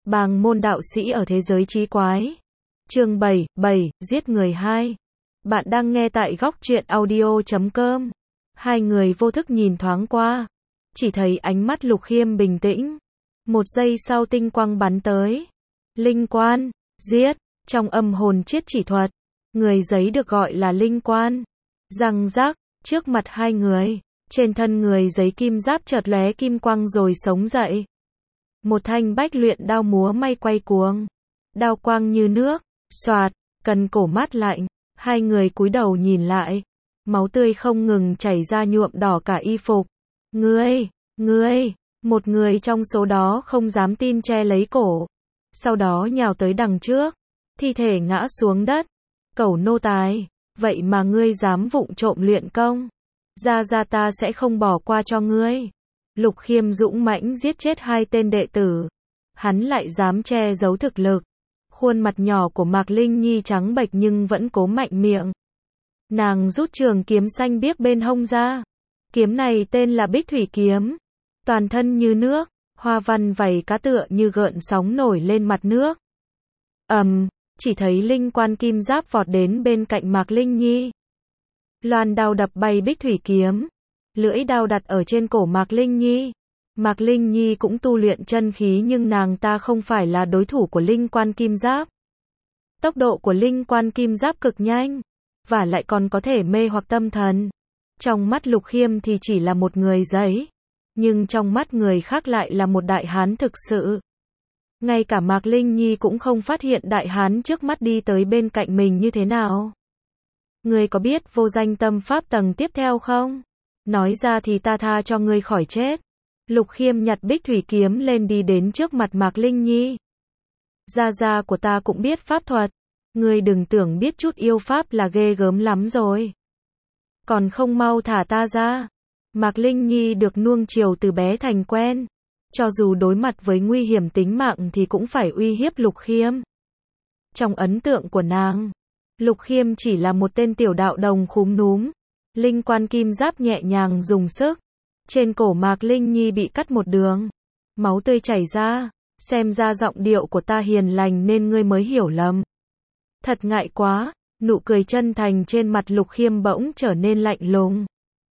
Bàng môn đạo sĩ ở thế giới trí quái. Chương 7, giết người 2. Bạn đang nghe tại góc truyện audio.com. Hai người vô thức nhìn thoáng qua. Chỉ thấy ánh mắt Lục Khiêm bình tĩnh. Một giây sau tinh quang bắn tới. Linh quan, giết, trong âm hồn chiết chỉ thuật. Người giấy được gọi là linh quan. Răng rắc, trước mặt hai người. Trên thân người giấy kim giáp chợt lóe kim quang rồi sống dậy. Một thanh bách luyện đao múa may quay cuồng. Đao quang như nước, xoạt, cần cổ mát lạnh. Hai người cúi đầu nhìn lại. Máu tươi không ngừng chảy ra nhuộm đỏ cả y phục. Ngươi, một người trong số đó không dám tin che lấy cổ. Sau đó nhào tới đằng trước. Thi thể ngã xuống đất. Cẩu nô tài, vậy mà ngươi dám vụng trộm luyện công. Ra ta sẽ không bỏ qua cho ngươi. Lục Khiêm dũng mãnh giết chết hai tên đệ tử. Hắn lại dám che giấu thực lực. Khuôn mặt nhỏ của Mạc Linh Nhi trắng bệch nhưng vẫn cố mạnh miệng. Nàng rút trường kiếm xanh biếc bên hông ra. Kiếm này tên là Bích Thủy Kiếm. Toàn thân như nước, hoa văn vảy cá tựa như gợn sóng nổi lên mặt nước. Chỉ thấy linh quan kim giáp vọt đến bên cạnh Mạc Linh Nhi. Loan đao đập bay Bích Thủy Kiếm. Lưỡi đao đặt ở trên cổ Mạc Linh Nhi. Mạc Linh Nhi cũng tu luyện chân khí nhưng nàng ta không phải là đối thủ của linh quan kim giáp. Tốc độ của linh quan kim giáp cực nhanh, và lại còn có thể mê hoặc tâm thần. Trong mắt Lục Khiêm thì chỉ là một người giấy, nhưng trong mắt người khác lại là một đại hán thực sự. Ngay cả Mạc Linh Nhi cũng không phát hiện đại hán trước mắt đi tới bên cạnh mình như thế nào. Ngươi có biết vô danh tâm pháp tầng tiếp theo không? Nói ra thì ta tha cho ngươi khỏi chết. Lục Khiêm nhặt Bích Thủy Kiếm lên đi đến trước mặt Mạc Linh Nhi. Gia của ta cũng biết pháp thuật. Ngươi đừng tưởng biết chút yêu pháp là ghê gớm lắm rồi. Còn không mau thả ta ra. Mạc Linh Nhi được nuông chiều từ bé thành quen. Cho dù đối mặt với nguy hiểm tính mạng thì cũng phải uy hiếp Lục Khiêm. Trong ấn tượng của nàng, Lục Khiêm chỉ là một tên tiểu đạo đồng khúm núm. Linh quan kim giáp nhẹ nhàng dùng sức. Trên cổ Mạc Linh Nhi bị cắt một đường. Máu tươi chảy ra. Xem ra giọng điệu của ta hiền lành nên ngươi mới hiểu lầm. Thật ngại quá. Nụ cười chân thành trên mặt Lục Khiêm bỗng trở nên lạnh lùng.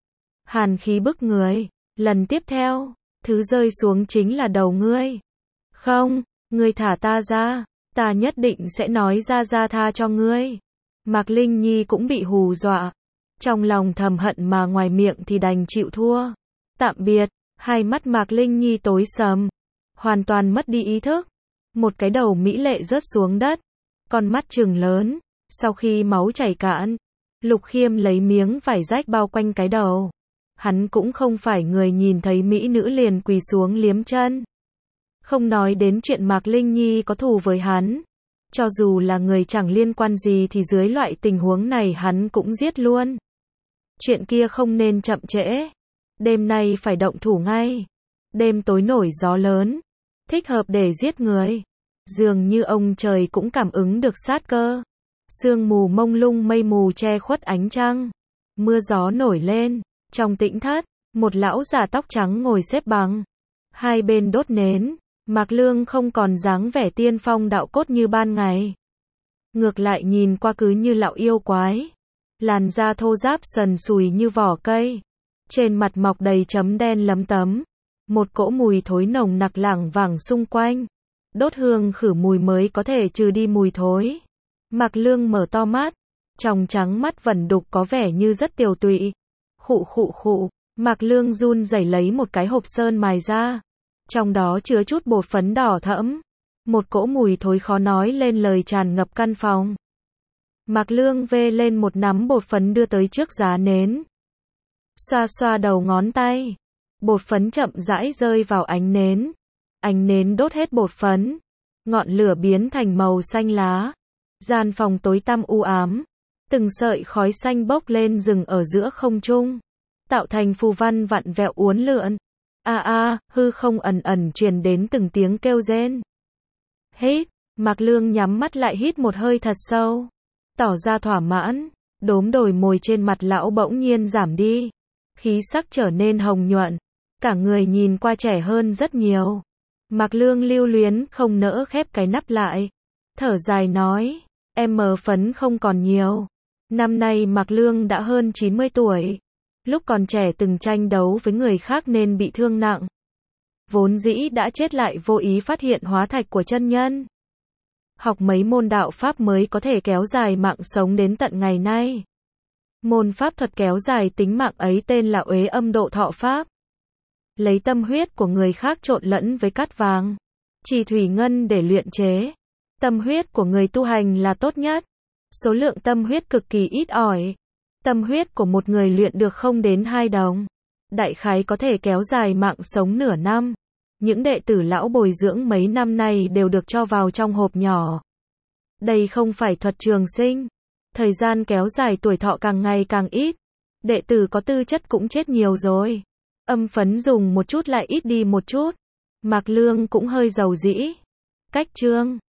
Hàn khí bức người. Lần tiếp theo, thứ rơi xuống chính là đầu ngươi. Không, ngươi thả ta ra. Ta nhất định sẽ nói ra tha cho ngươi. Mạc Linh Nhi cũng bị hù dọa. Trong lòng thầm hận mà ngoài miệng thì đành chịu thua. Tạm biệt. Hai mắt Mạc Linh Nhi tối sầm. Hoàn toàn mất đi ý thức. Một cái đầu mỹ lệ rớt xuống đất. Con mắt trừng lớn. Sau khi máu chảy cạn, Lục Khiêm lấy miếng vải rách bao quanh cái đầu. Hắn cũng không phải người nhìn thấy mỹ nữ liền quỳ xuống liếm chân. Không nói đến chuyện Mạc Linh Nhi có thù với hắn. Cho dù là người chẳng liên quan gì thì dưới loại tình huống này hắn cũng giết luôn. Chuyện kia không nên chậm trễ. Đêm nay phải động thủ ngay. Đêm tối nổi gió lớn. Thích hợp để giết người. Dường như ông trời cũng cảm ứng được sát cơ. Sương mù mông lung mây mù che khuất ánh trăng. Mưa gió nổi lên. Trong tĩnh thất, một lão già tóc trắng ngồi xếp bằng. Hai bên đốt nến. Mạc Lương không còn dáng vẻ tiên phong đạo cốt như ban ngày. Ngược lại nhìn qua cứ như lão yêu quái. Làn da thô ráp sần sùi như vỏ cây. Trên mặt mọc đầy chấm đen lấm tấm. Một cỗ mùi thối nồng nặc lảng vảng xung quanh. Đốt hương khử mùi mới có thể trừ đi mùi thối. Mạc Lương mở to mắt. Tròng trắng mắt vẩn đục có vẻ như rất tiều tụy. Khụ. Mạc Lương run rẩy lấy một cái hộp sơn mài ra. Trong đó chứa chút bột phấn đỏ thẫm. Một cỗ mùi thối khó nói lên lời tràn ngập căn phòng. Mạc Lương vê lên một nắm bột phấn đưa tới trước giá nến. Xoa đầu ngón tay. Bột phấn chậm rãi rơi vào ánh nến. Ánh nến đốt hết bột phấn. Ngọn lửa biến thành màu xanh lá. Gian phòng tối tăm u ám. Từng sợi khói xanh bốc lên dừng ở giữa không trung. Tạo thành phù văn vặn vẹo uốn lượn. Hư không ẩn truyền đến từng tiếng kêu rên. Hít. Mạc Lương nhắm mắt lại hít một hơi thật sâu. Tỏ ra thỏa mãn. Đốm đồi mồi trên mặt lão bỗng nhiên giảm đi. Khí sắc trở nên hồng nhuận. Cả người nhìn qua trẻ hơn rất nhiều. Mạc Lương lưu luyến không nỡ khép cái nắp lại. Thở dài nói, em phấn không còn nhiều. Năm nay Mạc Lương đã hơn 90 tuổi. Lúc còn trẻ từng tranh đấu với người khác nên bị thương nặng. Vốn dĩ đã chết lại vô ý phát hiện hóa thạch của chân nhân. Học mấy môn đạo pháp mới có thể kéo dài mạng sống đến tận ngày nay. Môn pháp thuật kéo dài tính mạng ấy tên là Uế Âm Độ Thọ Pháp. Lấy tâm huyết của người khác trộn lẫn với cát vàng, trì thủy ngân để luyện chế. Tâm huyết của người tu hành là tốt nhất. Số lượng tâm huyết cực kỳ ít ỏi. Tâm huyết của một người luyện được không đến 2 đồng. Đại khái có thể kéo dài mạng sống nửa năm. Những đệ tử lão bồi dưỡng mấy năm nay đều được cho vào trong hộp nhỏ. Đây không phải thuật trường sinh. Thời gian kéo dài tuổi thọ càng ngày càng ít. Đệ tử có tư chất cũng chết nhiều rồi. Âm phấn dùng một chút lại ít đi một chút. Mạc Lương cũng hơi giàu dĩ. Cách chương